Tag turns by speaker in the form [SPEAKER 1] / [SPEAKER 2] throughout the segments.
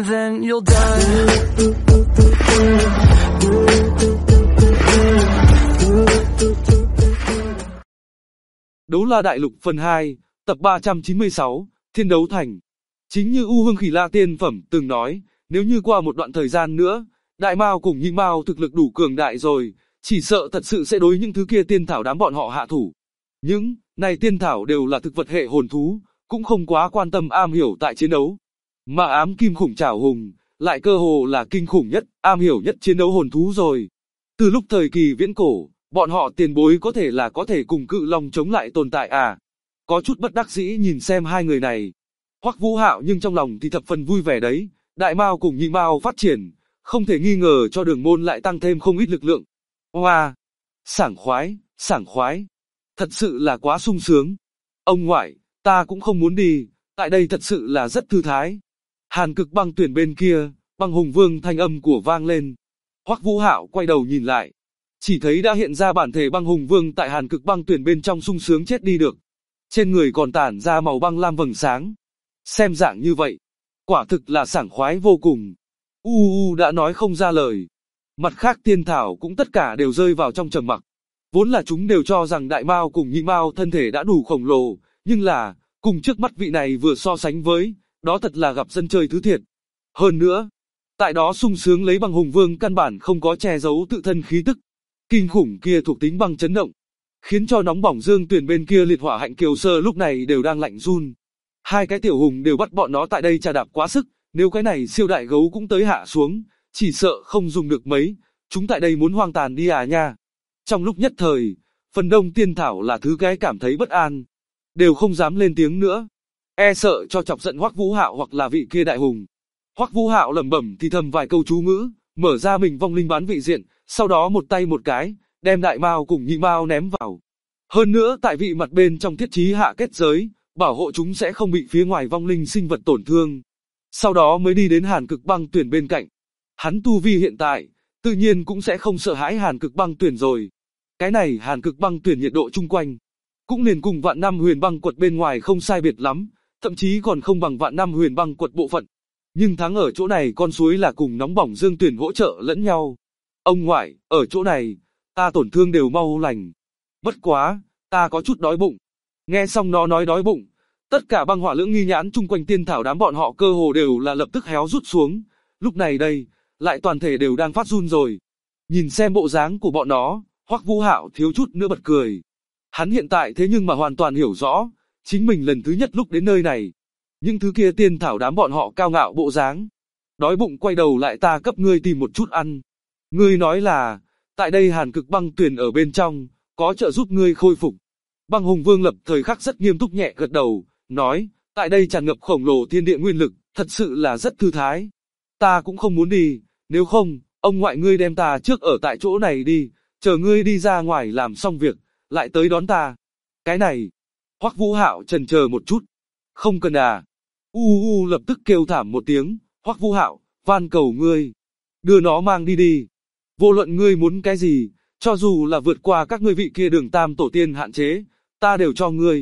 [SPEAKER 1] and then you'll die.
[SPEAKER 2] Đấu La Đại Lục phần 2, tập 396, Thiên Đấu Thành. Chính như U Hương Khỉ La Tiên Phẩm từng nói, nếu như qua một đoạn thời gian nữa, Đại Mao cùng Nhị Mao thực lực đủ cường đại rồi, chỉ sợ thật sự sẽ đối những thứ kia tiên thảo đám bọn họ hạ thủ. Những này tiên thảo đều là thực vật hệ hồn thú, cũng không quá quan tâm am hiểu tại chiến đấu. Mà ám kim khủng trảo hùng, lại cơ hồ là kinh khủng nhất, am hiểu nhất chiến đấu hồn thú rồi. Từ lúc thời kỳ viễn cổ, bọn họ tiền bối có thể cùng cự long chống lại tồn tại à. Có chút bất đắc dĩ nhìn xem hai người này. Hoắc Vũ Hạo nhưng trong lòng thì thập phần vui vẻ đấy, Đại Mao cùng Nhị Mao phát triển, không thể nghi ngờ cho Đường Môn lại tăng thêm không ít lực lượng. Hoa! Sảng khoái! Thật sự là quá sung sướng. Ông ngoại, ta cũng không muốn đi, tại đây thật sự là rất thư thái. Hàn Cực Băng Tuyển bên kia, Băng Hùng Vương thanh âm của vang lên. Hoắc Vũ Hạo quay đầu nhìn lại, chỉ thấy đã hiện ra bản thể Băng Hùng Vương tại Hàn Cực Băng Tuyển bên trong sung sướng chết đi được. Trên người còn tản ra màu băng lam vầng sáng. Xem dạng như vậy, quả thực là sảng khoái vô cùng. Đã nói không ra lời. Mặt khác tiên thảo cũng tất cả đều rơi vào trong trầm mặc. Vốn là chúng đều cho rằng Đại Mao cùng Nhị Mao thân thể đã đủ khổng lồ, nhưng là, cùng trước mắt vị này vừa so sánh với, đó thật là gặp dân chơi thứ thiệt. Hơn nữa, tại đó sung sướng lấy Băng Hùng Vương căn bản không có che giấu tự thân khí tức. Kinh khủng kia thuộc tính băng chấn động, khiến cho nóng bỏng Dương Tuyển bên kia liệt hỏa hạnh kiều sơ lúc này đều đang lạnh run. Hai cái tiểu hùng đều bắt bọn nó tại đây trà đạp quá sức, nếu cái này siêu đại gấu cũng tới hạ xuống, chỉ sợ không dùng được mấy, chúng tại đây muốn hoang tàn đi à nha. Trong lúc nhất thời, phần đông tiên thảo là thứ cái cảm thấy bất an, đều không dám lên tiếng nữa, e sợ cho chọc giận Hoắc Vũ Hạo hoặc là vị kia đại hùng. Hoắc Vũ Hạo lẩm bẩm thì thầm vài câu chú ngữ, mở ra mình vong linh bán vị diện, sau đó một tay một cái, đem Đại Mao cùng Nhị Mao ném vào. Hơn nữa tại vị mặt bên trong thiết trí hạ kết giới, bảo hộ chúng sẽ không bị phía ngoài vong linh sinh vật tổn thương. Sau đó mới đi đến Hàn Cực Băng Tuyển bên cạnh. Hắn tu vi hiện tại, tự nhiên cũng sẽ không sợ hãi Hàn Cực Băng Tuyển rồi. Cái này Hàn Cực Băng Tuyển nhiệt độ chung quanh, cũng liền cùng Vạn Năm Huyền Băng Quật bên ngoài không sai biệt lắm, thậm chí còn không bằng Vạn Năm Huyền Băng Quật bộ phận. Nhưng thắng ở chỗ này con suối là cùng nóng bỏng Dương Tuyển hỗ trợ lẫn nhau. Ông ngoại, ở chỗ này, ta tổn thương đều mau lành. Bất quá, ta có chút đói bụng. Nghe xong nó nói đói bụng, tất cả băng hỏa lưỡng nghi nhãn chung quanh tiên thảo đám bọn họ cơ hồ đều là lập tức héo rút xuống. Lúc này đây, lại toàn thể đều đang phát run rồi. Nhìn xem bộ dáng của bọn nó, Hoắc Vũ Hạo thiếu chút nữa bật cười. Hắn hiện tại thế nhưng mà hoàn toàn hiểu rõ, chính mình lần thứ nhất lúc đến nơi này. Những thứ kia tiên thảo đám bọn họ cao ngạo bộ dáng. Đói bụng quay đầu lại ta cấp ngươi tìm một chút ăn. Ngươi nói là, tại đây Hàn Cực Băng Tuyển ở bên trong, có trợ giúp ngươi khôi phục. Băng Hùng Vương lập thời khắc rất nghiêm túc nhẹ gật đầu, nói, tại đây tràn ngập khổng lồ thiên địa nguyên lực, thật sự là rất thư thái. Ta cũng không muốn đi, nếu không, ông ngoại ngươi đem ta trước ở tại chỗ này đi, chờ ngươi đi ra ngoài làm xong việc, lại tới đón ta. Cái này, Hoắc Vũ Hạo chần chờ một chút, không cần à. Lập tức kêu thảm một tiếng, Hoắc Vũ Hạo, van cầu ngươi, đưa nó mang đi đi. Vô luận ngươi muốn cái gì, cho dù là vượt qua các ngươi vị kia Đường Tam tổ tiên hạn chế, ta đều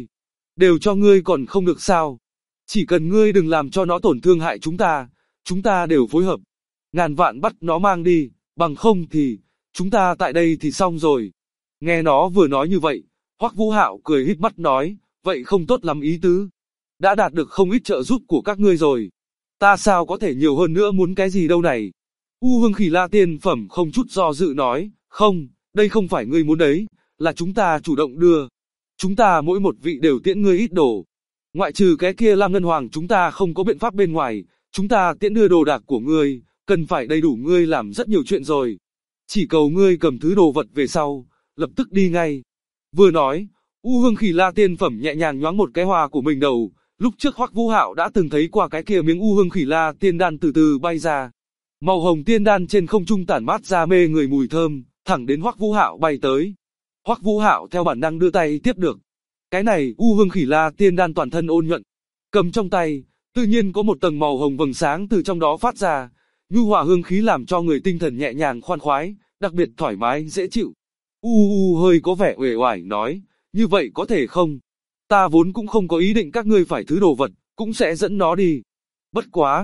[SPEAKER 2] cho ngươi còn không được sao. Chỉ cần ngươi đừng làm cho nó tổn thương hại chúng ta đều phối hợp. Ngàn vạn bắt nó mang đi, bằng không thì, chúng ta tại đây thì xong rồi. Nghe nó vừa nói như vậy, Hoắc Vũ Hạo cười híp mắt nói, vậy không tốt lắm ý tứ. Đã đạt được không ít trợ giúp của các ngươi rồi. Ta sao có thể nhiều hơn nữa muốn cái gì đâu này. U Hương Khỉ La Tiên Phẩm không chút do dự nói, không, đây không phải ngươi muốn đấy, là chúng ta chủ động đưa. Chúng ta mỗi một vị đều tiễn ngươi ít đồ. Ngoại trừ cái kia Lam Ngân Hoàng chúng ta không có biện pháp bên ngoài, chúng ta tiễn đưa đồ đạc của ngươi, cần phải đầy đủ ngươi làm rất nhiều chuyện rồi. Chỉ cầu ngươi cầm thứ đồ vật về sau, lập tức đi ngay. Vừa nói, U Hương Khỉ La Tiên Phẩm nhẹ nhàng nhoáng một cái hoa của mình đầu, lúc trước Hoắc Vũ Hạo đã từng thấy qua cái kia miếng U Hương Khỉ La Tiên Đan từ từ bay ra. Màu hồng tiên đan trên không trung tản mát ra mê người mùi thơm, thẳng đến Hoắc Vũ Hạo bay tới. Hoắc Vũ Hạo theo bản năng đưa tay tiếp được. Cái này U Hương Khỉ La Tiên Đan toàn thân ôn nhuận, cầm trong tay, tự nhiên có một tầng màu hồng vầng sáng từ trong đó phát ra, nhu hòa hương khí làm cho người tinh thần nhẹ nhàng khoan khoái, đặc biệt thoải mái dễ chịu. Hơi có vẻ uể oải nói, như vậy có thể không? Ta vốn cũng không có ý định các ngươi phải thứ đồ vật, cũng sẽ dẫn nó đi. Bất quá,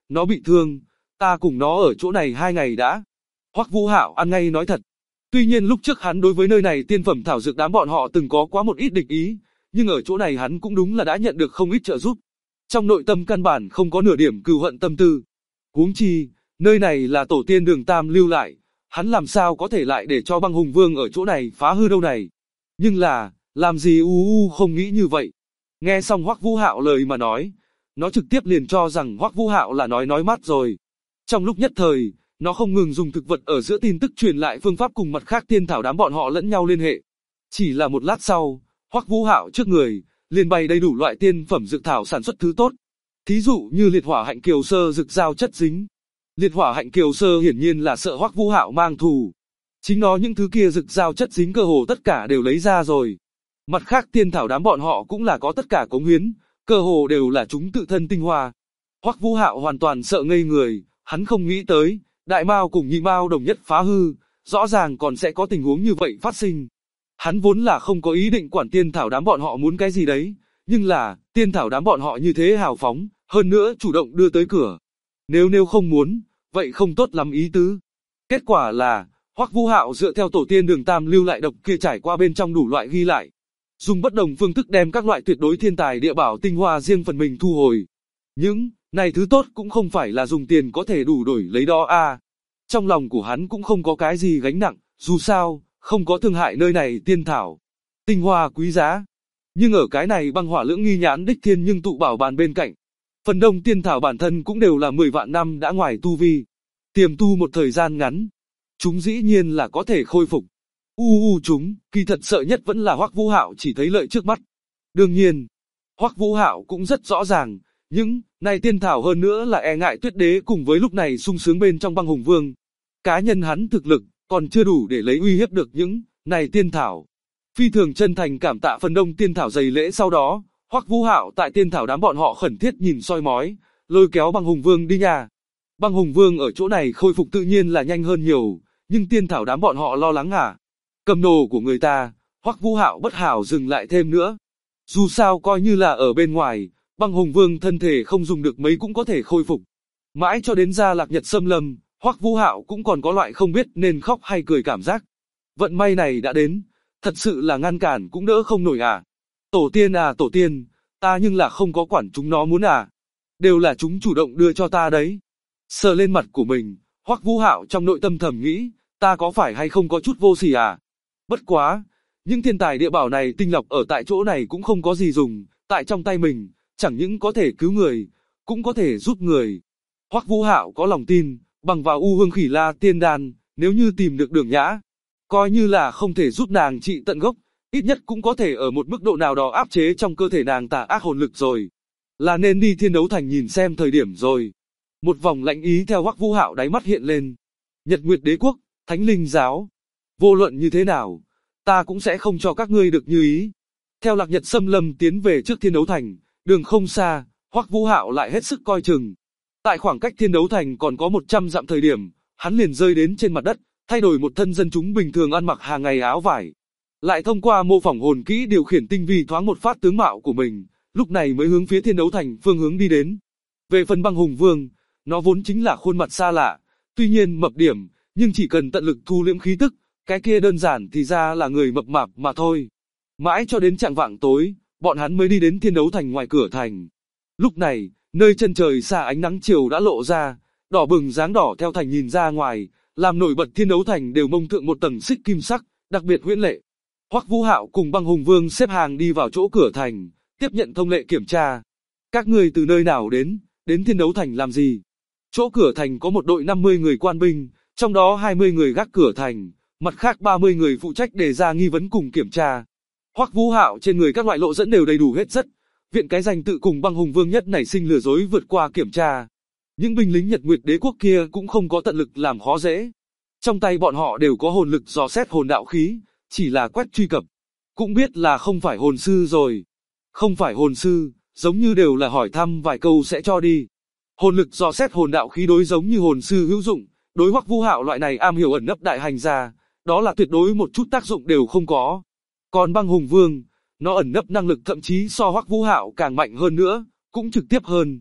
[SPEAKER 2] nó bị thương, ta cùng nó ở chỗ này 2 ngày đã. Hoắc Vũ Hạo ăn ngay nói thật. Tuy nhiên lúc trước hắn đối với nơi này tiên phẩm thảo dược đám bọn họ từng có quá một ít địch ý, nhưng ở chỗ này hắn cũng đúng là đã nhận được không ít trợ giúp. Trong nội tâm căn bản không có nửa điểm cừu hận tâm tư. Huống chi, nơi này là tổ tiên Đường Tam lưu lại, hắn làm sao có thể lại để cho Băng Hùng Vương ở chỗ này phá hư đâu này. Nhưng là, làm gì không nghĩ như vậy. Nghe xong Hoắc Vũ Hạo lời mà nói, nó trực tiếp liền cho rằng Hoắc Vũ Hạo là nói mát rồi. Trong lúc nhất thời, nó không ngừng dùng thực vật ở giữa tin tức truyền lại phương pháp cùng mặt khác tiên thảo đám bọn họ lẫn nhau liên hệ. Chỉ là một lát sau, Hoắc Vũ Hạo trước người liền bày đầy đủ loại tiên phẩm dược thảo sản xuất thứ tốt. Thí dụ như liệt hỏa hạnh kiều sơ dược giao chất dính. Liệt hỏa hạnh kiều sơ hiển nhiên là sợ Hoắc Vũ Hạo mang thù. Chính nó những thứ kia dược giao chất dính cơ hồ tất cả đều lấy ra rồi. Mặt khác tiên thảo đám bọn họ cũng là có tất cả cống hiến, cơ hồ đều là chúng tự thân tinh hoa. Hoắc Vũ Hạo hoàn toàn sợ ngây người, hắn không nghĩ tới, Đại Mao cùng Nhị Mao đồng nhất phá hư, rõ ràng còn sẽ có tình huống như vậy phát sinh. Hắn vốn là không có ý định quản tiên thảo đám bọn họ muốn cái gì đấy, nhưng là, tiên thảo đám bọn họ như thế hào phóng, hơn nữa chủ động đưa tới cửa. Nếu không muốn, vậy không tốt lắm ý tứ. Kết quả là, Hoắc Vũ Hạo dựa theo tổ tiên Đường Tam lưu lại độc kia trải qua bên trong đủ loại ghi lại. Dùng bất đồng phương thức đem các loại tuyệt đối thiên tài địa bảo tinh hoa riêng phần mình thu hồi. Những này thứ tốt cũng không phải là dùng tiền có thể đủ đổi lấy đó à. Trong lòng của hắn cũng không có cái gì gánh nặng, dù sao, không có thương hại nơi này tiên thảo. Tinh hoa quý giá. Nhưng ở cái này băng hỏa lưỡng nghi nhãn đích thiên nhưng tụ bảo bàn bên cạnh. Phần đông tiên thảo bản thân cũng đều là 10 vạn năm đã ngoài tu vi. Tiềm tu một thời gian ngắn. Chúng dĩ nhiên là có thể khôi phục. Chúng, kỳ thật sợ nhất vẫn là Hoắc Vũ Hạo chỉ thấy lợi trước mắt. Đương nhiên, Hoắc Vũ Hạo cũng rất rõ ràng, những này tiên thảo hơn nữa là e ngại Tuyết Đế cùng với lúc này sung sướng bên trong Băng Hùng Vương. Cá nhân hắn thực lực còn chưa đủ để lấy uy hiếp được những này tiên thảo. Phi thường chân thành cảm tạ phần đông tiên thảo dày lễ sau đó, Hoắc Vũ Hạo tại tiên thảo đám bọn họ khẩn thiết nhìn soi mói, lôi kéo Băng Hùng Vương đi nhà. Băng Hùng Vương ở chỗ này khôi phục tự nhiên là nhanh hơn nhiều, nhưng tiên thảo đám bọn họ lo lắng à? Cầm đồ của người ta, Hoắc Vũ Hạo bất hảo dừng lại thêm nữa. Dù sao coi như là ở bên ngoài, Băng Hùng Vương thân thể không dùng được mấy cũng có thể khôi phục. Mãi cho đến ra Lạc Nhật xâm lâm, Hoắc Vũ Hạo cũng còn có loại không biết nên khóc hay cười cảm giác. Vận may này đã đến, thật sự là ngăn cản cũng đỡ không nổi à. Tổ tiên, ta nhưng là không có quản chúng nó muốn à. Đều là chúng chủ động đưa cho ta đấy. Sờ lên mặt của mình, Hoắc Vũ Hạo trong nội tâm thầm nghĩ, ta có phải hay không có chút vô sỉ à. Bất quá, những thiên tài địa bảo này tinh lọc ở tại chỗ này cũng không có gì dùng, tại trong tay mình, chẳng những có thể cứu người, cũng có thể giúp người. Hoắc Vũ Hạo có lòng tin, bằng vào U Hương Khỉ La Tiên Đan, nếu như tìm được Đường Nhã, coi như là không thể giúp nàng trị tận gốc, ít nhất cũng có thể ở một mức độ nào đó áp chế trong cơ thể nàng tà ác hồn lực rồi. Là nên đi Thiên Đấu Thành nhìn xem thời điểm rồi. Một vòng lạnh ý theo Hoắc Vũ Hạo đáy mắt hiện lên. Nhật Nguyệt Đế Quốc, Thánh Linh Giáo. Vô luận như thế nào, ta cũng sẽ không cho các ngươi được như ý. Theo Lạc Nhật xâm lâm tiến về trước Thiên Đấu Thành, đường không xa, Hoắc Vũ Hạo lại hết sức coi chừng. Tại khoảng cách Thiên Đấu Thành còn có 100 dặm thời điểm, hắn liền rơi đến trên mặt đất, thay đổi một thân dân chúng bình thường ăn mặc hàng ngày áo vải. Lại thông qua mô phỏng hồn kỹ điều khiển tinh vi thoáng một phát tướng mạo của mình, lúc này mới hướng phía Thiên Đấu Thành phương hướng đi đến. Về phần Băng Hùng Vương, nó vốn chính là khuôn mặt xa lạ, tuy nhiên mập điểm, nhưng chỉ cần tận lực thu liễm khí tức, cái kia đơn giản thì ra là người mập mạp mà thôi. Mãi cho đến chạng vạng tối, bọn hắn mới đi đến Thiên Đấu Thành ngoài cửa thành. Lúc này, nơi chân trời xa ánh nắng chiều đã lộ ra, đỏ bừng dáng đỏ theo thành nhìn ra ngoài, làm nổi bật Thiên Đấu Thành đều mông thượng một tầng xích kim sắc, đặc biệt huyễn lệ. Hoắc Vũ Hạo cùng Băng Hùng Vương xếp hàng đi vào chỗ cửa thành, tiếp nhận thông lệ kiểm tra. Các ngươi từ nơi nào đến Thiên Đấu Thành làm gì? Chỗ cửa thành có một đội 50 người quan binh, trong đó 20 người gác cửa thành, mặt khác 30 người phụ trách đề ra nghi vấn cùng kiểm tra. Hoắc Vũ Hạo trên người các loại lộ dẫn đều đầy đủ hết rất. Viện cái danh tự cùng Băng Hùng Vương nhất nảy sinh lừa dối vượt qua kiểm tra. Những binh lính Nhật Nguyệt Đế Quốc kia cũng không có tận lực làm khó dễ. Trong tay bọn họ đều có hồn lực dò xét hồn đạo khí, chỉ là quét truy cập. Cũng biết là không phải hồn sư rồi. Không phải hồn sư, giống như đều là hỏi thăm vài câu sẽ cho đi. Hồn lực dò xét hồn đạo khí đối giống như hồn sư hữu dụng, đối Hoắc Vũ Hạo loại này am hiểu ẩn nấp đại hành gia, đó là tuyệt đối một chút tác dụng đều không có. Còn Băng Hùng Vương, nó ẩn nấp năng lực thậm chí so Hoắc Vũ Hạo càng mạnh hơn nữa, cũng trực tiếp hơn.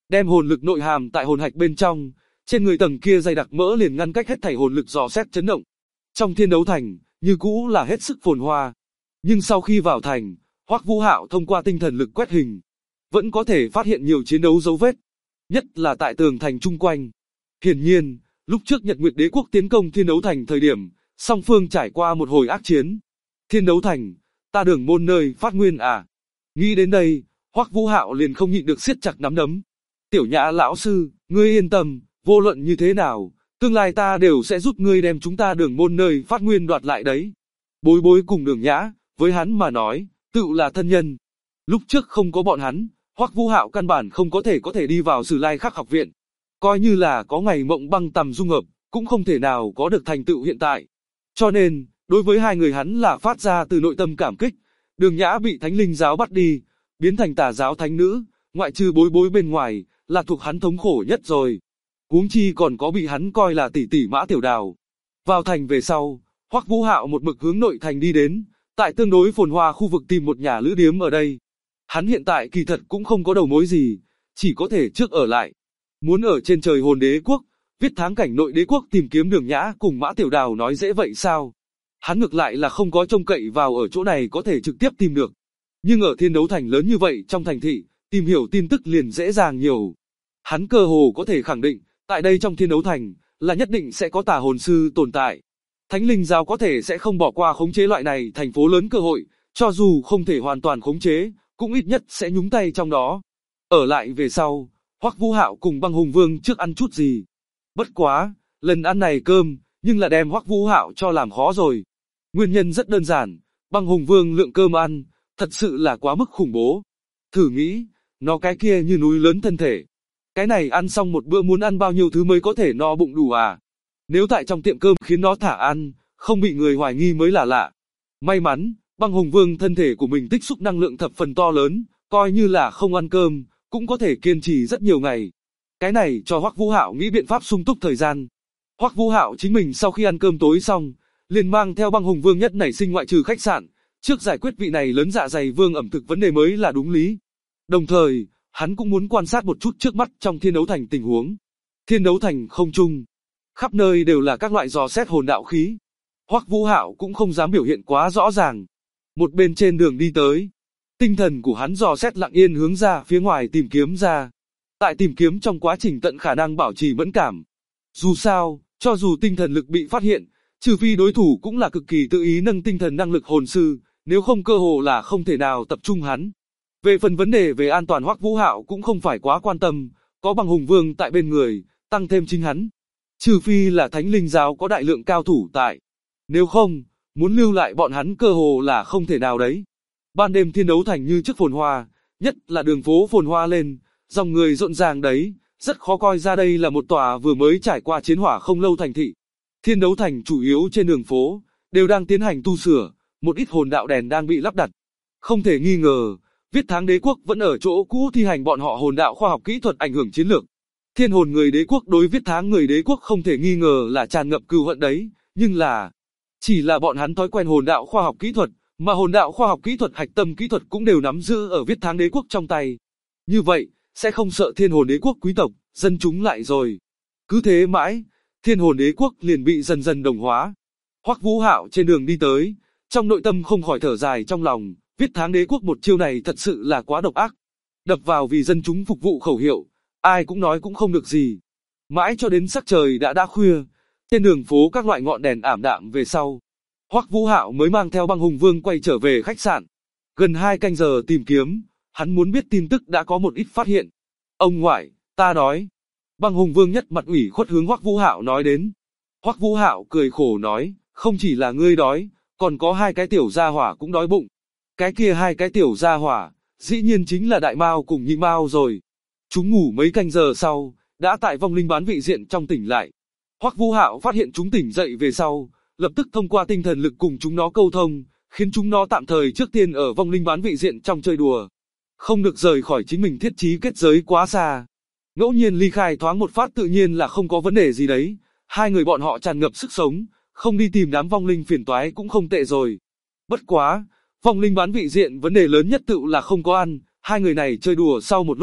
[SPEAKER 2] đem hồn lực nội hàm tại hồn hạch bên trong, trên người tầng kia dày đặc mỡ liền ngăn cách hết thảy hồn lực dò xét chấn động. Trong Thiên Đấu Thành, như cũ là hết sức phồn hoa, nhưng sau khi vào thành, Hoắc Vũ Hạo thông qua tinh thần lực quét hình, vẫn có thể phát hiện nhiều chiến đấu dấu vết, nhất là tại tường thành chung quanh. Hiển nhiên, lúc trước Nhật Nguyệt Đế quốc tiến công Thiên Đấu Thành thời điểm, song phương trải qua một hồi ác chiến. Thiên Đấu Thành, ta Đường Môn nơi phát nguyên à? Nghĩ đến đây, Hoắc Vũ Hạo liền không nhịn được siết chặt nắm đấm. Tiểu Nhã lão sư, ngươi yên tâm, vô luận như thế nào, tương lai ta đều sẽ giúp ngươi đem chúng ta Đường Môn nơi phát nguyên đoạt lại đấy. Bối Bối cùng Đường Nhã, với hắn mà nói, tự là thân nhân. Lúc trước không có bọn hắn, Hoắc Vũ Hạo căn bản không có thể đi vào Sử Lai Khắc học viện. Coi như là có ngày Mộng Băng Tầm dung hợp, cũng không thể nào có được thành tựu hiện tại. Cho nên, đối với hai người hắn là phát ra từ nội tâm cảm kích. Đường Nhã bị Thánh Linh giáo bắt đi, biến thành Tà giáo thánh nữ, ngoại trừ Bối Bối bên ngoài, là thuộc hắn thống khổ nhất rồi. Huống chi còn có bị hắn coi là tỷ tỷ Mã Tiểu Đào. Vào thành về sau, Hoắc Vũ Hạo một mực hướng nội thành đi đến, tại tương đối phồn hoa khu vực tìm một nhà lữ điếm ở đây. Hắn hiện tại kỳ thật cũng không có đầu mối gì, chỉ có thể trước ở lại. Muốn ở trên trời Hồn Đế quốc, viết thắng cảnh nội đế quốc tìm kiếm Đường Nhã cùng Mã Tiểu Đào nói dễ vậy sao? Hắn ngược lại là không có trông cậy vào ở chỗ này có thể trực tiếp tìm được. Nhưng ở Thiên Đấu Thành lớn như vậy trong thành thị, tìm hiểu tin tức liền dễ dàng nhiều. Hắn cơ hồ có thể khẳng định, tại đây trong Thiên Đấu Thành, là nhất định sẽ có tà hồn sư tồn tại. Thánh Linh giáo có thể sẽ không bỏ qua khống chế loại này thành phố lớn cơ hội, cho dù không thể hoàn toàn khống chế, cũng ít nhất sẽ nhúng tay trong đó. Ở lại về sau, Hoắc Vũ Hạo cùng Băng Hùng Vương trước ăn chút gì. Bất quá, lần ăn này cơm, nhưng là đem Hoắc Vũ Hạo cho làm khó rồi. Nguyên nhân rất đơn giản, Băng Hùng Vương lượng cơm ăn, thật sự là quá mức khủng bố. Thử nghĩ, nó cái kia như núi lớn thân thể. Cái này ăn xong một bữa muốn ăn bao nhiêu thứ mới có thể no bụng đủ à? Nếu tại trong tiệm cơm khiến nó thả ăn, không bị người hoài nghi mới là lạ. May mắn, Băng Hùng Vương thân thể của mình tích xúc năng lượng thập phần to lớn, coi như là không ăn cơm, cũng có thể kiên trì rất nhiều ngày. Cái này cho Hoắc Vũ Hạo nghĩ biện pháp sung túc thời gian. Hoắc Vũ Hạo chính mình sau khi ăn cơm tối xong, liền mang theo Băng Hùng Vương nhất nảy sinh ngoại trừ khách sạn, trước giải quyết vị này lớn dạ dày vương ẩm thực vấn đề mới là đúng lý. Đồng thời, hắn cũng muốn quan sát một chút trước mắt trong Thiên Đấu Thành tình huống. Thiên Đấu Thành không trung, khắp nơi đều là các loại dò xét hồn đạo khí. Hoắc Vũ Hạo cũng không dám biểu hiện quá rõ ràng. Một bên trên đường đi tới, tinh thần của hắn dò xét lặng yên hướng ra phía ngoài tìm kiếm ra. Tại tìm kiếm trong quá trình tận khả năng bảo trì mẫn cảm. Dù sao, cho dù tinh thần lực bị phát hiện, trừ phi đối thủ cũng là cực kỳ tự ý nâng tinh thần năng lực hồn sư, nếu không cơ hồ là không thể nào tập trung hắn. Về phần vấn đề về an toàn Hoắc Vũ Hạo cũng không phải quá quan tâm, có Băng Hùng Vương tại bên người, tăng thêm chính hắn. Trừ phi là Thánh Linh giáo có đại lượng cao thủ tại. Nếu không, muốn lưu lại bọn hắn cơ hồ là không thể nào đấy. Ban đêm Thiên Đấu Thành như trước phồn hoa, nhất là đường phố phồn hoa lên, dòng người rộn ràng đấy, rất khó coi ra đây là một tòa vừa mới trải qua chiến hỏa không lâu thành thị. Thiên Đấu Thành chủ yếu trên đường phố, đều đang tiến hành tu sửa, một ít hồn đạo đèn đang bị lắp đặt. Không thể nghi ngờ, Viết Thắng Đế quốc vẫn ở chỗ cũ thi hành bọn họ hồn đạo khoa học kỹ thuật ảnh hưởng chiến lược. Thiên hồn người đế quốc đối Viết Thắng người đế quốc không thể nghi ngờ là tràn ngập cừu hận đấy, nhưng là chỉ là bọn hắn thói quen hồn đạo khoa học kỹ thuật, mà hồn đạo khoa học kỹ thuật hạch tâm kỹ thuật cũng đều nắm giữ ở Viết Thắng Đế quốc trong tay. Như vậy, sẽ không sợ Thiên hồn đế quốc quý tộc, dân chúng lại rồi. Cứ thế mãi, Thiên hồn đế quốc liền bị dần dần đồng hóa. Hoắc Vũ Hạo trên đường đi tới, trong nội tâm không khỏi thở dài trong lòng, Viết Thắng Đế quốc một chiêu này thật sự là quá độc ác. Đập vào vì dân chúng phục vụ khẩu hiệu, ai cũng nói cũng không được gì. Mãi cho đến sắc trời đã khuya, trên đường phố các loại ngọn đèn ảm đạm về sau, Hoắc Vũ Hạo mới mang theo Băng Hùng Vương quay trở về khách sạn. Gần 2 canh giờ tìm kiếm, hắn muốn biết tin tức đã có một ít phát hiện. Ông ngoại, ta đói. Băng Hùng Vương nhất mặt ủy khuất hướng Hoắc Vũ Hạo nói đến. Hoắc Vũ Hạo cười khổ nói, không chỉ là ngươi đói, còn có 2 cái tiểu gia hỏa cũng đói bụng. Cái kia 2 cái tiểu gia hỏa, dĩ nhiên chính là Đại Mao cùng Nhị Mao rồi. Chúng ngủ mấy canh giờ sau, đã tại vong linh bán vị diện trong tỉnh lại. Hoắc Vũ Hạo phát hiện chúng tỉnh dậy về sau, lập tức thông qua tinh thần lực cùng chúng nó câu thông, khiến chúng nó tạm thời trước tiên ở vong linh bán vị diện trong chơi đùa. Không được rời khỏi chính mình thiết trí kết giới quá xa. Ngẫu nhiên ly khai thoáng một phát tự nhiên là không có vấn đề gì đấy. 2 người bọn họ tràn ngập sức sống, không đi tìm đám vong linh phiền toái cũng không tệ rồi. Bất quá, vong linh bán vị diện vấn đề lớn nhất tự là không có ăn. 2 người này chơi đùa sau một lúc,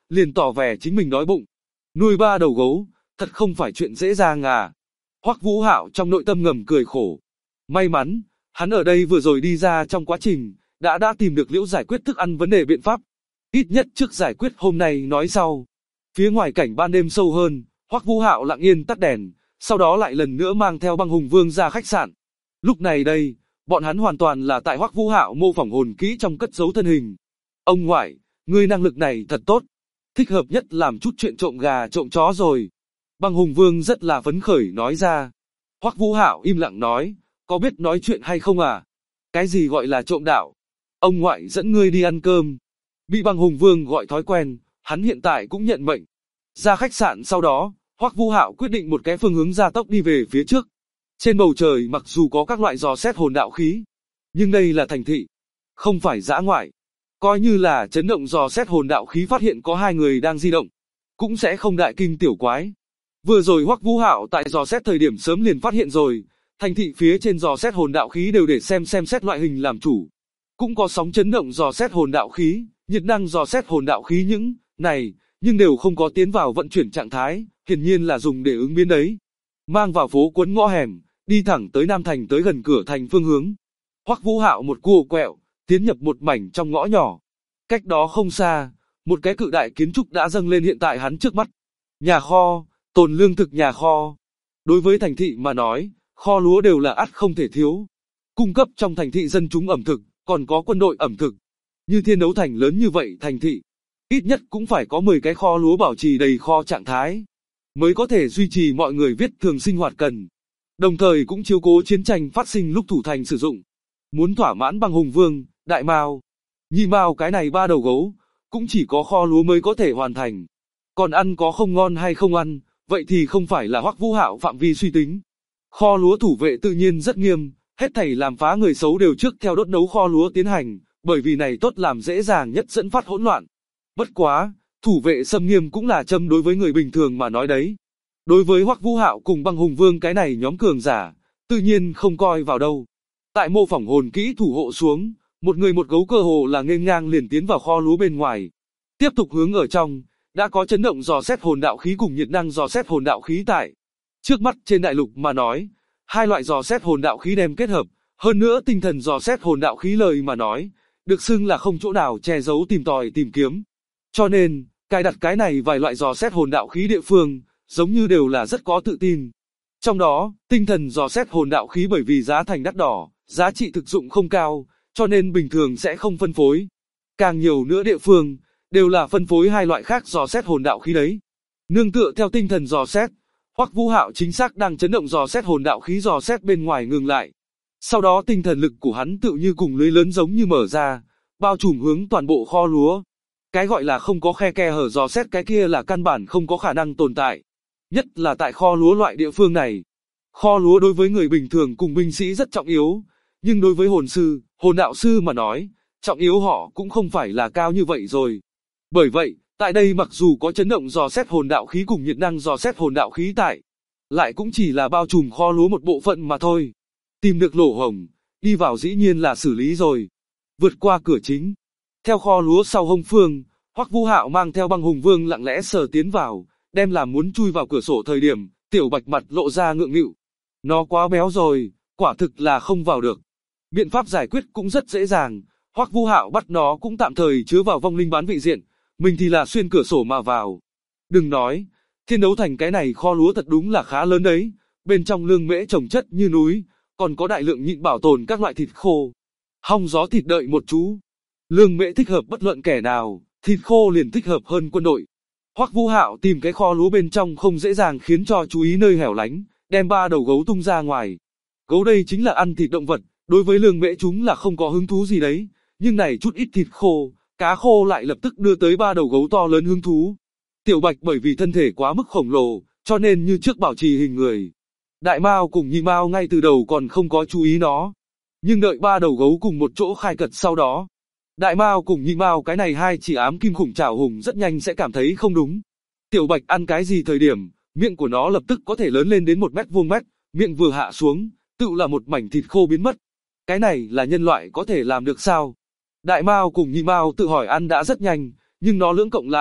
[SPEAKER 2] liền tỏ vẻ chính mình đói bụng. Nuôi 3 đầu gấu, thật không phải chuyện dễ dàng à. Hoắc Vũ Hạo trong nội tâm ngầm cười khổ. May mắn, hắn ở đây vừa rồi đi ra trong quá trình, đã tìm được Liễu giải quyết thức ăn vấn đề biện pháp. Ít nhất trước giải quyết hôm nay nói sau. Phía ngoài cảnh ban đêm sâu hơn, Hoắc Vũ Hạo lặng yên tắt đèn, sau đó lại lần nữa mang theo Băng Hùng Vương ra khách sạn. Lúc này đây, bọn hắn hoàn toàn là tại Hoắc Vũ Hạo mô phỏng hồn kỹ trong cất giấu thân hình. Ông ngoại, ngươi năng lực này thật tốt, thích hợp nhất làm chút chuyện trộm gà trộm chó rồi. Băng Hùng Vương rất là phấn khởi nói ra. Hoắc Vũ Hạo im lặng nói, có biết nói chuyện hay không à? Cái gì gọi là trộm đạo? Ông ngoại dẫn ngươi đi ăn cơm. Bị Băng Hùng Vương gọi thói quen, hắn hiện tại cũng nhận mệnh. Ra khách sạn sau đó, Hoắc Vũ Hạo quyết định một cái phương hướng gia tốc đi về phía trước. Trên bầu trời mặc dù có các loại dò xét hồn đạo khí, nhưng đây là thành thị, không phải dã ngoại. Coi như là chấn động dò xét hồn đạo khí phát hiện có 2 người đang di động, cũng sẽ không đại kinh tiểu quái. Vừa rồi Hoắc Vũ Hạo tại dò xét thời điểm sớm liền phát hiện rồi, thành thị phía trên dò xét hồn đạo khí đều để xem xét loại hình làm chủ. Cũng có sóng chấn động dò xét hồn đạo khí, nhiệt năng dò xét hồn đạo khí những này, nhưng đều không có tiến vào vận chuyển trạng thái, hiển nhiên là dùng để ứng biến đấy. Mang vào phố quấn ngõ hẻm, đi thẳng tới Nam Thành tới gần cửa thành phương hướng. Hoắc Vũ Hạo một cua quẹo, tiến nhập một mảnh trong ngõ nhỏ. Cách đó không xa, một cái cự đại kiến trúc đã dâng lên hiện tại hắn trước mắt. Nhà kho, tồn lương thực nhà kho. Đối với thành thị mà nói, kho lúa đều là ắt không thể thiếu. Cung cấp trong thành thị dân chúng ẩm thực, còn có quân đội ẩm thực. Như Thiên Đấu Thành lớn như vậy thành thị, ít nhất cũng phải có 10 cái kho lúa bảo trì đầy kho trạng thái, mới có thể duy trì mọi người viết thường sinh hoạt cần. Đồng thời cũng chiếu cố chiến tranh phát sinh lúc thủ thành sử dụng. Muốn thỏa mãn Băng Hùng Vương, Đại Mao, Nhị Mao cái này 3 đầu gấu, cũng chỉ có kho lúa mới có thể hoàn thành. Còn ăn có không ngon hay không ăn, vậy thì không phải là Hoắc Vũ Hạo phạm vi suy tính. Kho lúa thủ vệ tự nhiên rất nghiêm, hết thảy làm phá người xấu đều trước theo đốt nấu kho lúa tiến hành, bởi vì này tốt làm dễ dàng nhất dẫn phát hỗn loạn. Bất quá, thủ vệ xâm nghiêm cũng là châm đối với người bình thường mà nói đấy. Đối với Hoắc Vũ Hạo cùng Băng Hùng Vương cái này nhóm cường giả, tự nhiên không coi vào đâu. Tại mô phỏng hồn kỹ thủ hộ xuống, một người một gấu cơ hồ là nghênh ngang liền tiến vào kho lúa bên ngoài. Tiếp tục hướng ở trong, đã có chấn động dò xét hồn đạo khí cùng nhiệt năng dò xét hồn đạo khí tại. Trước mắt trên đại lục mà nói, 2 loại dò xét hồn đạo khí đem kết hợp, hơn nữa tinh thần dò xét hồn đạo khí lời mà nói, được xưng là không chỗ nào che giấu tìm tòi tìm kiếm. Cho nên, cài đặt cái này vài loại dò xét hồn đạo khí địa phương, giống như đều là rất có tự tin. Trong đó, tinh thần dò xét hồn đạo khí bởi vì giá thành đắt đỏ, giá trị thực dụng không cao, cho nên bình thường sẽ không phân phối. Càng nhiều nữa địa phương, đều là phân phối 2 loại khác dò xét hồn đạo khí đấy. Nương tựa theo tinh thần dò xét, Hoắc Vũ Hạo chính xác đang chấn động dò xét hồn đạo khí dò xét bên ngoài ngừng lại. Sau đó tinh thần lực của hắn tự như cùng lưới lớn giống như mở ra, bao trùm hướng toàn bộ kho lúa. Cái gọi là không có khe kẽ hở dò xét cái kia là căn bản không có khả năng tồn tại. Nhất là tại kho lúa loại địa phương này. Kho lúa đối với người bình thường cùng binh sĩ rất trọng yếu, nhưng đối với hồn sư, hồn đạo sư mà nói, trọng yếu họ cũng không phải là cao như vậy rồi. Bởi vậy, tại đây mặc dù có chấn động dò xét hồn đạo khí cùng nhiệt năng dò xét hồn đạo khí tại, lại cũng chỉ là bao trùm kho lúa một bộ phận mà thôi. Tìm được lỗ hổng, đi vào dĩ nhiên là xử lý rồi. Vượt qua cửa chính, theo kho lúa sau hông phương, Hoắc Vũ Hạo mang theo Băng Hùng Vương lặng lẽ sờ tiến vào, đem làm muốn chui vào cửa sổ thời điểm, Tiểu Bạch mặt lộ ra ngượng nghịu. Nó quá béo rồi, quả thực là không vào được. Biện pháp giải quyết cũng rất dễ dàng, Hoắc Vũ Hạo bắt nó cũng tạm thời chứa vào vong linh bán vị diện, mình thì là xuyên cửa sổ mà vào. Đừng nói, Thiên Đấu Thành cái này kho lúa thật đúng là khá lớn đấy, bên trong lương mễ trồng chất như núi, còn có đại lượng nhịn bảo tồn các loại thịt khô. Hong gió thịt đợi một chú. Lương mễ thích hợp bất luận kẻ nào, thịt khô liền thích hợp hơn quân đội. Hoắc Vũ Hạo tìm cái kho lúa bên trong không dễ dàng khiến cho chú ý nơi hẻo lánh, đem 3 đầu gấu tung ra ngoài. Gấu đây chính là ăn thịt động vật, đối với lương mễ chúng là không có hứng thú gì đấy, nhưng này chút ít thịt khô, cá khô lại lập tức đưa tới 3 đầu gấu to lớn hứng thú. Tiểu Bạch bởi vì thân thể quá mức khổng lồ, cho nên như trước bảo trì hình người. Đại Mao cùng Nhị Mao ngay từ đầu còn không có chú ý nó, nhưng đợi 3 đầu gấu cùng một chỗ khai cật sau đó, Đại Mao cùng Nhị Mao cái này 2 chỉ ám kim khủng trảo hùng rất nhanh sẽ cảm thấy không đúng. Tiểu Bạch ăn cái gì thời điểm, miệng của nó lập tức có thể lớn lên đến 1 mét vuông mét, miệng vừa hạ xuống, tự là một mảnh thịt khô biến mất. Cái này là nhân loại có thể làm được sao? Đại Mao cùng Nhị Mao tự hỏi ăn đã rất nhanh, nhưng nó lưỡng cộng lại,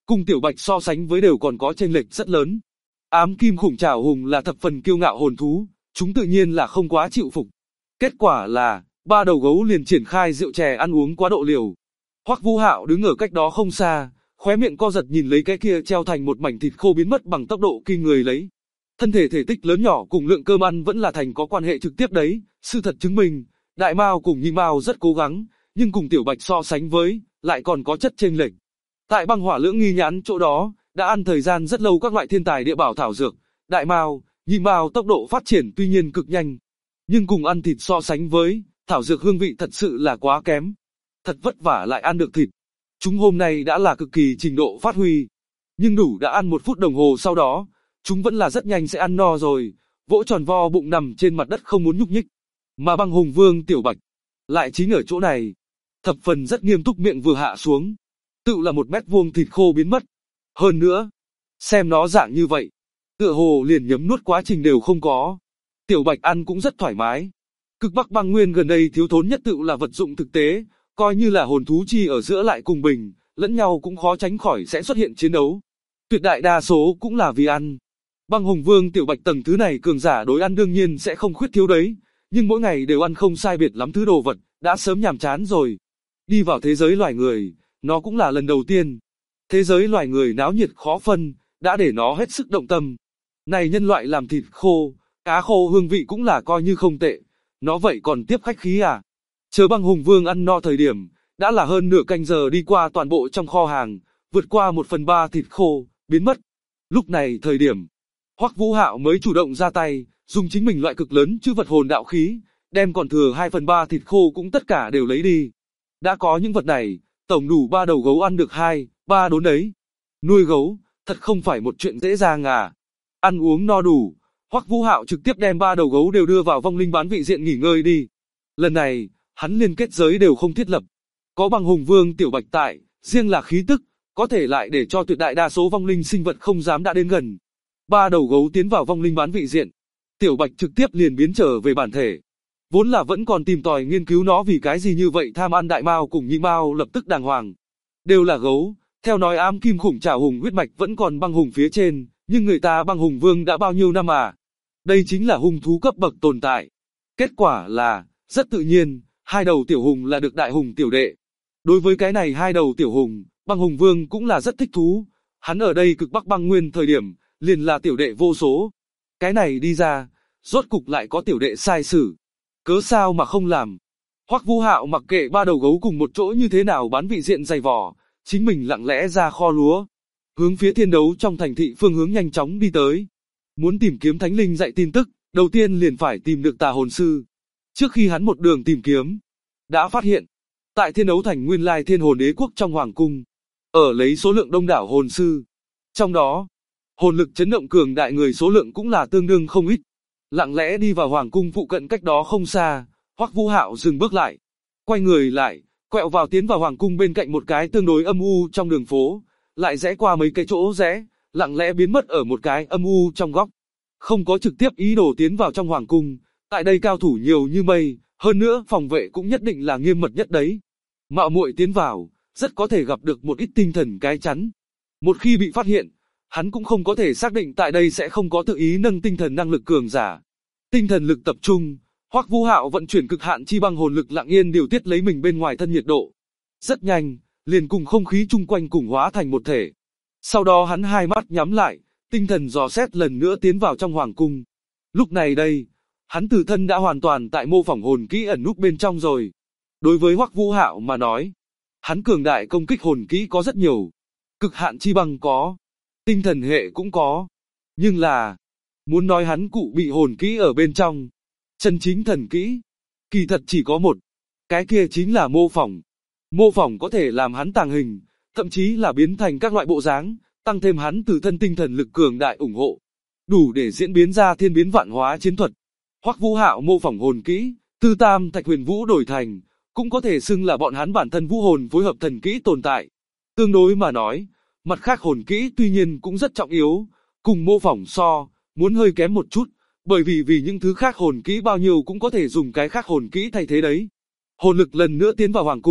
[SPEAKER 2] cùng Tiểu Bạch so sánh với đều còn có chênh lệch rất lớn. Ám kim khủng trảo hùng là thập phần kiêu ngạo hồn thú, chúng tự nhiên là không quá chịu phục. Kết quả là, ba đầu gấu liền triển khai rượu chè ăn uống quá độ liều. Hoắc Vũ Hạo đứng ở cách đó không xa, khóe miệng co giật nhìn lấy cái kia treo thành một mảnh thịt khô biến mất bằng tốc độ kinh người lấy. Thân thể thể tích lớn nhỏ cùng lượng cơm ăn vẫn là thành có quan hệ trực tiếp đấy, sự thật chứng minh, Đại Mao cùng Nhị Mao rất cố gắng, nhưng cùng Tiểu Bạch so sánh với, lại còn có chất chênh lệch. Tại băng hỏa lưỡng nghi nhãn chỗ đó, đã ăn thời gian rất lâu các loại thiên tài địa bảo thảo dược, Đại Mao, Nhị Mao tốc độ phát triển tuy nhiên cực nhanh, nhưng cùng ăn thịt so sánh với, thảo dược hương vị thật sự là quá kém. Thật vất vả lại ăn được thịt. Chúng hôm nay đã là cực kỳ trình độ phát huy. Nhưng đủ đã ăn 1 phút đồng hồ sau đó, chúng vẫn là rất nhanh sẽ ăn no rồi, vỗ tròn vo bụng nằm trên mặt đất không muốn nhúc nhích. Mà băng hùng vương Tiểu Bạch, lại chính ở chỗ này, thập phần rất nghiêm túc miệng vừa hạ xuống. Tự là 1 mét vuông thịt khô biến mất. Hơn nữa, xem nó dạng như vậy, tựa hồ liền nhấm nuốt quá trình đều không có. Tiểu Bạch ăn cũng rất thoải mái. Cực Bắc băng nguyên gần đây thiếu thốn nhất tự là vật dụng thực tế, coi như là hồn thú chi ở giữa lại cùng bình, lẫn nhau cũng khó tránh khỏi sẽ xuất hiện chiến đấu. Tuyệt đại đa số cũng là vì ăn. Băng hùng vương Tiểu Bạch tầng thứ này cường giả đối ăn đương nhiên sẽ không khuyết thiếu đấy, nhưng mỗi ngày đều ăn không sai biệt lắm thứ đồ vật, đã sớm nhàm chán rồi. Đi vào thế giới loài người, nó cũng là lần đầu tiên. Thế giới loài người náo nhiệt khó phân, đã để nó hết sức động tâm. Này nhân loại làm thịt khô, cá khô hương vị cũng là coi như không tệ, nó vậy còn tiếp khách khí à? Chờ băng hùng vương ăn no thời điểm, đã là hơn nửa canh giờ đi qua toàn bộ trong kho hàng, vượt qua 1/3 thịt khô, biến mất. Lúc này thời điểm, Hoắc Vũ Hạo mới chủ động ra tay, dùng chính mình loại cực lớn chữ vật hồn đạo khí, đem còn thừa 2/3 thịt khô cũng tất cả đều lấy đi. Đã có những vật này, tổng đủ 3 đầu gấu ăn được 2-3 đốn đấy. Nuôi gấu, thật không phải một chuyện dễ dàng à. Ăn uống no đủ, Hoắc Vũ Hạo trực tiếp đem 3 đầu gấu đều đưa vào vong linh bán vị diện nghỉ ngơi đi. Lần này, hắn liên kết giới đều không thiết lập. Có băng hùng vương Tiểu Bạch tại, riêng là khí tức, có thể lại để cho tuyệt đại đa số vong linh sinh vật không dám đã đến gần. 3 đầu gấu tiến vào vong linh bán vị diện. Tiểu Bạch trực tiếp liền biến trở về bản thể. Vốn là vẫn còn tìm tòi nghiên cứu nó vì cái gì như vậy tham ăn Đại Mao cùng Nhị Mao lập tức đàng hoàng. Đều là gấu, theo nói ám kim khủng trảo hùng huyết mạch vẫn còn băng hùng phía trên, nhưng người ta băng hùng vương đã bao nhiêu năm à. Đây chính là hung thú cấp bậc tồn tại. Kết quả là, rất tự nhiên, 2 đầu tiểu hùng là được đại hùng tiểu đệ. Đối với cái này 2 đầu tiểu hùng, băng hùng vương cũng là rất thích thú. Hắn ở đây cực Bắc băng nguyên thời điểm, liền là tiểu đệ vô số. Cái này đi ra, rốt cục lại có tiểu đệ sai sử. Cớ sao mà không làm. Hoắc Vũ Hạo mặc kệ 3 đầu gấu cùng một chỗ như thế nào bán vị diện dày vỏ, chính mình lặng lẽ ra kho lúa, hướng phía thiên đấu trong thành thị phương hướng nhanh chóng đi tới. Muốn tìm kiếm thánh linh dạy tin tức, đầu tiên liền phải tìm được tà hồn sư. Trước khi hắn một đường tìm kiếm, đã phát hiện, tại thiên đấu thành nguyên lai thiên hồn đế quốc trong hoàng cung, ở lấy số lượng đông đảo hồn sư. Trong đó, hồn lực chấn động cường đại người số lượng cũng là tương đương không ít. Lặng lẽ đi vào hoàng cung phụ cận cách đó không xa, Hoắc Vũ Hạo dừng bước lại, quay người lại, quẹo vào tiến vào hoàng cung bên cạnh một cái tương đối âm u trong đường phố, lại rẽ qua mấy cái chỗ rẽ, lặng lẽ biến mất ở một cái âm u trong góc. Không có trực tiếp ý đồ tiến vào trong hoàng cung, tại đây cao thủ nhiều như mây, hơn nữa phòng vệ cũng nhất định là nghiêm mật nhất đấy. Mạo muội tiến vào, rất có thể gặp được một ít tinh thần cái chắn. Một khi bị phát hiện, hắn cũng không có thể xác định tại đây sẽ không có tự ý nâng tinh thần năng lực cường giả. Tinh thần lực tập trung, Hoắc Vũ Hạo vận chuyển cực hạn chi băng hồn lực lặng yên điều tiết lấy mình bên ngoài thân nhiệt độ. Rất nhanh, liền cùng không khí chung quanh cùng hóa thành một thể. Sau đó hắn hai mắt nhắm lại, tinh thần dò xét lần nữa tiến vào trong hoàng cung. Lúc này đây, hắn tự thân đã hoàn toàn tại mô phỏng hồn kỹ ẩn núp bên trong rồi. Đối với Hoắc Vũ Hạo mà nói, hắn cường đại công kích hồn kỹ có rất nhiều. Cực hạn chi băng có, tinh thần hệ cũng có. Nhưng là, muốn nói hắn cụ bị hồn kỹ ở bên trong, chân chính thần kỹ, kỳ thật chỉ có một. Cái kia chính là mô phỏng. Mô phỏng có thể làm hắn tàng hình, thậm chí là biến thành các loại bộ dáng, tăng thêm hắn từ thân tinh thần lực cường đại ủng hộ. Đủ để diễn biến ra thiên biến vạn hóa chiến thuật. Hoắc Vũ Hạo mô phỏng hồn kỹ, Tư Tam Thạch Huyền Vũ đổi thành, cũng có thể xưng là bọn hắn bản thân vũ hồn phối hợp thần kỹ tồn tại. Tương đối mà nói, mặt khác hồn kỹ tuy nhiên cũng rất trọng yếu, cùng mô phỏng so, muốn hơi kém một chút, bởi vì những thứ khác hồn kỹ bao nhiêu cũng có thể dùng cái khác hồn kỹ thay thế đấy. Hồn lực lần nữa tiến vào hoàng cung,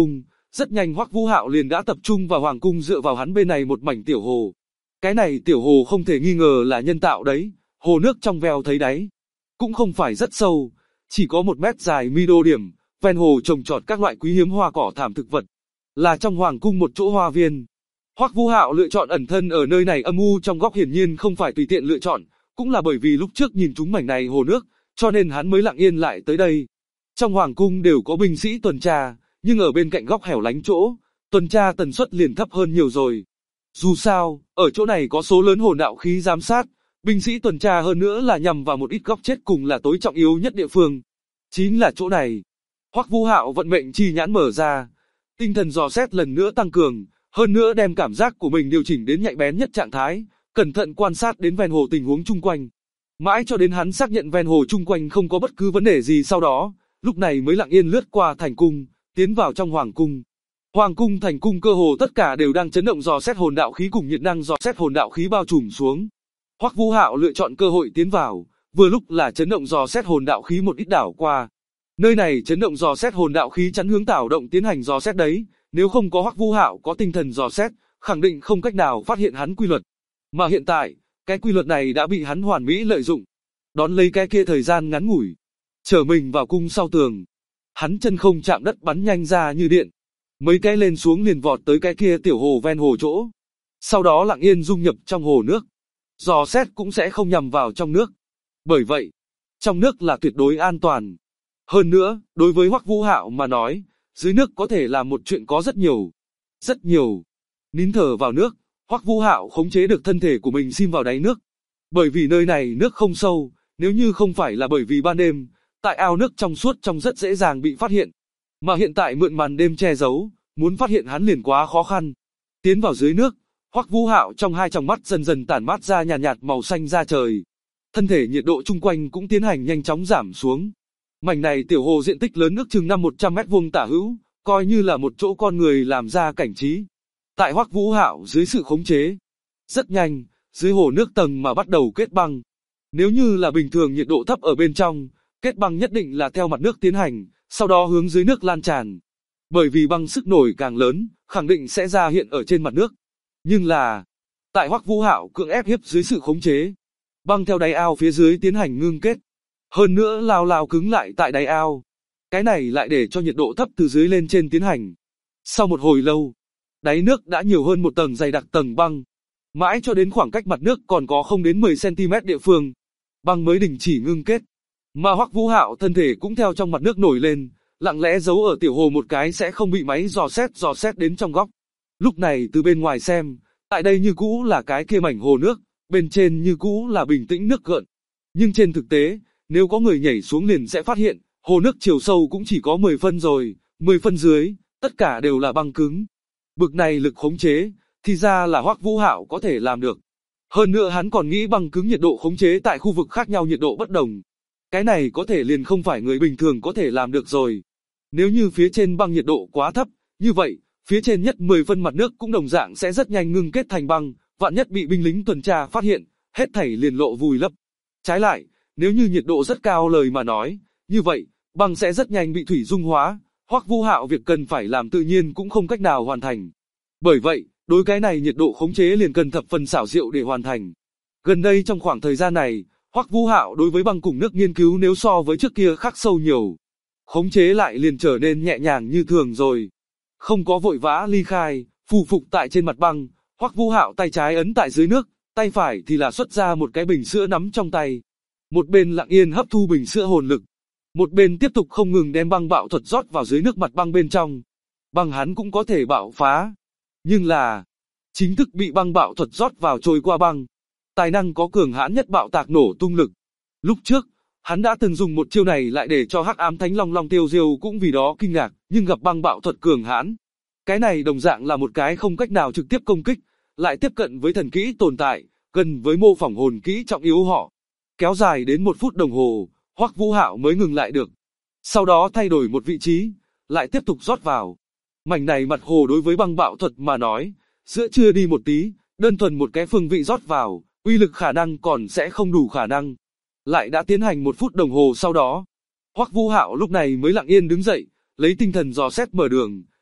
[SPEAKER 2] rất nhanh Hoắc Vũ Hạo liền đã tập trung vào hoàng cung dựa vào hắn bên này một mảnh tiểu hồ. Cái này tiểu hồ không thể nghi ngờ là nhân tạo đấy, hồ nước trong veo thấy đáy, cũng không phải rất sâu, chỉ có 1 mét dài mi đô điểm, ven hồ trồng trọt các loại quý hiếm hoa cỏ thảm thực vật, là trong hoàng cung một chỗ hoa viên. Hoắc Vũ Hạo lựa chọn ẩn thân ở nơi này âm u trong góc hiển nhiên không phải tùy tiện lựa chọn, cũng là bởi vì lúc trước nhìn trúng mảnh này hồ nước, cho nên hắn mới lặng yên lại tới đây. Trong hoàng cung đều có binh sĩ tuần tra, nhưng ở bên cạnh góc hẻo lánh chỗ, tuần tra tần suất liền thấp hơn nhiều rồi. Dù sao, ở chỗ này có số lớn hồn đạo khí giám sát, binh sĩ tuần tra hơn nữa là nhằm vào một ít góc chết cùng là tối trọng yếu nhất địa phương. Chính là chỗ này. Hoắc Vũ Hạo vận mệnh chi nhãn mở ra, tinh thần dò xét lần nữa tăng cường, hơn nữa đem cảm giác của mình điều chỉnh đến nhạy bén nhất trạng thái, cẩn thận quan sát đến ven hồ tình huống chung quanh. Mãi cho đến hắn xác nhận ven hồ chung quanh không có bất cứ vấn đề gì sau đó, lúc này mới lặng yên lướt qua thành cung, tiến vào trong hoàng cung. Hoàng cung thành cung cơ hồ tất cả đều đang chấn động dò xét hồn đạo khí cùng nhiệt năng dò xét hồn đạo khí bao trùm xuống. Hoắc Vũ Hạo lựa chọn cơ hội tiến vào, vừa lúc là chấn động dò xét hồn đạo khí một ít đảo qua. Nơi này chấn động dò xét hồn đạo khí chắn hướng Tảo Động tiến hành dò xét đấy, nếu không có Hoắc Vũ Hạo có tinh thần dò xét, khẳng định không cách nào phát hiện hắn quy luật. Mà hiện tại, cái quy luật này đã bị hắn hoàn mỹ lợi dụng. Đón lấy cái kia thời gian ngắn ngủi, trở mình vào cung sau tường. Hắn chân không chạm đất bắn nhanh ra như điện. Mấy cái lên xuống liền vọt tới cái kia tiểu hồ ven hồ chỗ. Sau đó lặng yên dung nhập trong hồ nước. Dò xét cũng sẽ không nhằm vào trong nước. Bởi vậy, trong nước là tuyệt đối an toàn. Hơn nữa, đối với Hoắc Vũ Hạo mà nói, dưới nước có thể làm một chuyện có rất nhiều. Nín thở vào nước, Hoắc Vũ Hạo khống chế được thân thể của mình sim vào đáy nước. Bởi vì nơi này nước không sâu, nếu như không phải là bởi vì ban đêm, tại ao nước trong suốt trong rất dễ dàng bị phát hiện. Mà hiện tại mượn màn đêm che giấu, muốn phát hiện hắn liền quá khó khăn. Tiến vào dưới nước, Hoắc Vũ Hạo trong hai tròng mắt dần dần tản mát ra nhàn nhạt màu xanh da trời. Thân thể nhiệt độ chung quanh cũng tiến hành nhanh chóng giảm xuống. Mảnh này tiểu hồ diện tích lớn ước chừng 500 mét vuông tả hữu, coi như là một chỗ con người làm ra cảnh trí. Tại Hoắc Vũ Hạo dưới sự khống chế, rất nhanh, dưới hồ nước tầng mà bắt đầu kết băng. Nếu như là bình thường nhiệt độ thấp ở bên trong, kết băng nhất định là theo mặt nước tiến hành, sau đó hướng dưới nước lan tràn. Bởi vì băng sức nổi càng lớn, khẳng định sẽ ra hiện ở trên mặt nước. Nhưng là, tại Hoắc Vũ Hạo cưỡng ép hiếp dưới sự khống chế, băng theo đáy ao phía dưới tiến hành ngưng kết. Hơn nữa lao cứng lại tại đáy ao. Cái này lại để cho nhiệt độ thấp từ dưới lên trên tiến hành. Sau một hồi lâu, đáy nước đã nhiều hơn một tầng dày đặc tầng băng. Mãi cho đến khoảng cách mặt nước còn có không đến 10 cm địa phương, băng mới đình chỉ ngưng kết. Mà Hoắc Vũ Hạo thân thể cũng theo trong mặt nước nổi lên, lặng lẽ giấu ở tiểu hồ một cái sẽ không bị máy dò xét đến trong góc. Lúc này từ bên ngoài xem, tại đây như cũ là cái kia mảnh hồ nước, bên trên như cũ là bình tĩnh nước gợn. Nhưng trên thực tế, nếu có người nhảy xuống liền sẽ phát hiện, hồ nước chiều sâu cũng chỉ có 10 phân rồi, 10 phân dưới, tất cả đều là băng cứng. Bực này lực khống chế, thì ra là Hoắc Vũ Hạo có thể làm được. Hơn nữa hắn còn nghĩ băng cứng nhiệt độ khống chế tại khu vực khác nhau nhiệt độ bất đồng. Cái này có thể liền không phải người bình thường có thể làm được rồi. Nếu như phía trên băng nhiệt độ quá thấp, như vậy, phía trên nhất 10 phân mặt nước cũng đồng dạng sẽ rất nhanh ngưng kết thành băng, vạn nhất bị binh lính tuần tra phát hiện, hết thảy liền lộ vùi lấp. Trái lại, nếu như nhiệt độ rất cao lời mà nói, như vậy, băng sẽ rất nhanh bị thủy dung hóa, Hoắc Vũ Hạo việc cần phải làm tự nhiên cũng không cách nào hoàn thành. Bởi vậy, đối cái này nhiệt độ khống chế liền cần thập phần xảo diệu để hoàn thành. Gần đây trong khoảng thời gian này, Hoắc Vũ Hạo đối với băng cùng nước nghiên cứu nếu so với trước kia khắc sâu nhiều. Khống chế lại liền trở nên nhẹ nhàng như thường rồi. Không có vội vã ly khai, phù phục tại trên mặt băng, Hoắc Vũ Hạo tay trái ấn tại dưới nước, tay phải thì là xuất ra một cái bình sữa nắm trong tay. Một bên lặng yên hấp thu bình sữa hồn lực, một bên tiếp tục không ngừng đem băng bạo thuật rót vào dưới nước mặt băng bên trong. Băng hắn cũng có thể bạo phá, nhưng là chính thức bị băng bạo thuật rót vào trôi qua băng. Tài năng có cường hãn nhất bạo tạc nổ tung lực. Lúc trước, hắn đã từng dùng một chiêu này lại để cho Hắc Ám Thánh Long Long Tiêu Diêu cũng vì đó kinh ngạc, nhưng gặp băng bạo thuật cường hãn. Cái này đồng dạng là một cái không cách nào trực tiếp công kích, lại tiếp cận với thần kỹ tồn tại, gần với mô phỏng hồn kỹ trọng yếu họ. Kéo dài đến 1 phút đồng hồ, Hoắc Vũ Hạo mới ngừng lại được. Sau đó thay đổi một vị trí, lại tiếp tục rót vào. Mảnh này mặt hồ đối với băng bạo thuật mà nói, giữa chưa đi một tí, đơn thuần một cái phương vị rót vào, uy lực khả năng còn sẽ không đủ khả năng. Lại đã tiến hành 1 phút đồng hồ sau đó, Hoắc Vũ Hạo lúc này mới lặng yên đứng dậy, lấy tinh thần dò xét mở đường,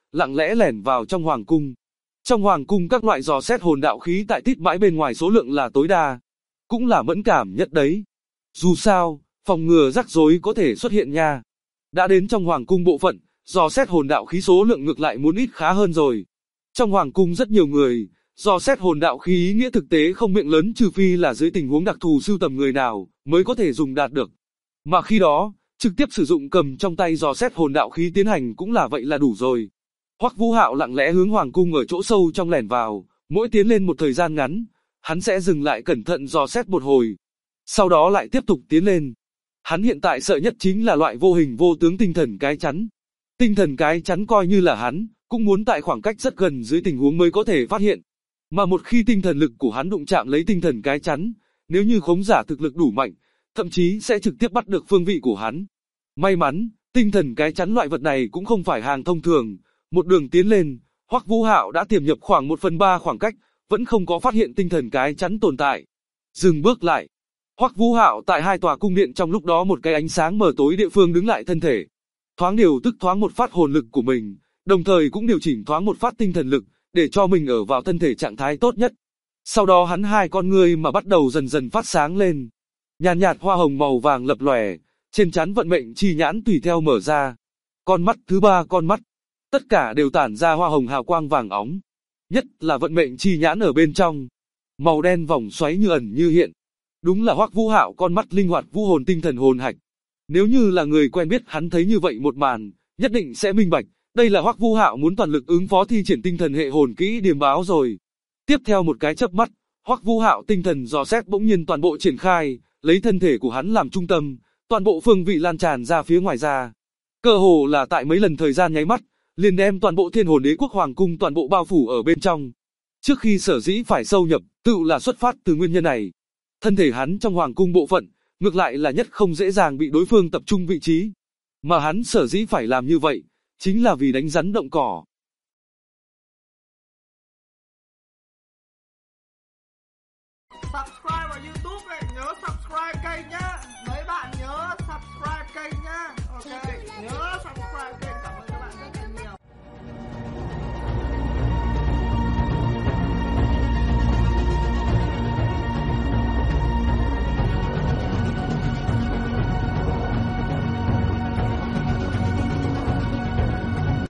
[SPEAKER 2] lặng lẽ lẻn vào trong hoàng cung. Trong hoàng cung các loại dò xét hồn đạo khí tại tít mãi bên ngoài số lượng là tối đa, cũng là mẫn cảm nhất đấy. Dù sao, phòng ngừa rắc rối có thể xuất hiện nha. Đã đến trong hoàng cung bộ phận, dò xét hồn đạo khí số lượng ngược lại muốn ít khá hơn rồi. Trong hoàng cung rất nhiều người, dò xét hồn đạo khí ý nghĩa thực tế không miệng lớn trừ phi là dưới tình huống đặc thù sưu tầm người nào mới có thể dùng đạt được. Mà khi đó, trực tiếp sử dụng cầm trong tay dò xét hồn đạo khí tiến hành cũng là vậy là đủ rồi. Hoắc Vũ Hạo lặng lẽ hướng hoàng cung ở chỗ sâu trong lẻn vào, mỗi tiến lên một thời gian ngắn, hắn sẽ dừng lại cẩn thận dò xét một hồi, sau đó lại tiếp tục tiến lên. Hắn hiện tại sợ nhất chính là loại vô hình vô tướng tinh thần cái chắn. Tinh thần cái chắn coi như là hắn, cũng muốn tại khoảng cách rất gần dưới tình huống mới có thể phát hiện. Mà một khi tinh thần lực của hắn đụng chạm lấy tinh thần cái chắn, nếu như khống giả thực lực đủ mạnh, thậm chí sẽ trực tiếp bắt được phương vị của hắn. May mắn, tinh thần cái chắn loại vật này cũng không phải hàng thông thường, một đường tiến lên, Hoắc Vũ Hạo đã tiềm nhập khoảng 1/3 khoảng cách, vẫn không có phát hiện tinh thần cái chắn tồn tại. Dừng bước lại. Hoắc Vũ Hạo tại hai tòa cung điện trong lúc đó một cái ánh sáng mờ tối địa phương đứng lại thân thể. Thoáng điều tức thoáng một phát hồn lực của mình, đồng thời cũng điều chỉnh thoáng một phát tinh thần lực, để cho mình ở vào thân thể trạng thái tốt nhất. Sau đó hắn hai con ngươi mà bắt đầu dần dần phát sáng lên. Nhàn nhạt hoa hồng màu vàng lập lòe, trên trán vận mệnh chi nhãn tùy theo mở ra. Con mắt thứ ba con mắt, tất cả đều tản ra hoa hồng hào quang vàng óng. Nhất là vận mệnh chi nhãn ở bên trong, màu đen vòng xoáy như ẩn như hiện. Đúng là Hoắc Vũ Hạo con mắt linh hoạt vũ hồn tinh thần hồn hạch. Nếu như là người quen biết hắn thấy như vậy một màn, nhất định sẽ minh bạch, đây là Hoắc Vũ Hạo muốn toàn lực ứng phó thi triển tinh thần hệ hồn kỹ điềm báo rồi. Tiếp theo một cái chớp mắt, Hoắc Vũ Hạo tinh thần dò xét bỗng nhiên toàn bộ triển khai, lấy thân thể của hắn làm trung tâm, toàn bộ phương vị lan tràn ra phía ngoài ra. Cơ hồ là tại mấy lần thời gian nháy mắt, liền đem toàn bộ Thiên Hồn Đế quốc hoàng cung toàn bộ bao phủ ở bên trong. Trước khi sở dĩ phải sâu nhập, tự là xuất phát từ nguyên nhân này. Thân thể hắn trong hoàng cung bộ phận, ngược lại là nhất không dễ dàng bị đối phương tập trung vị trí. Mà hắn sở dĩ phải làm như vậy, chính là vì đánh rắn động cỏ.
[SPEAKER 1] Subscribe vào YouTube này, nhớ subscribe kênh nhé.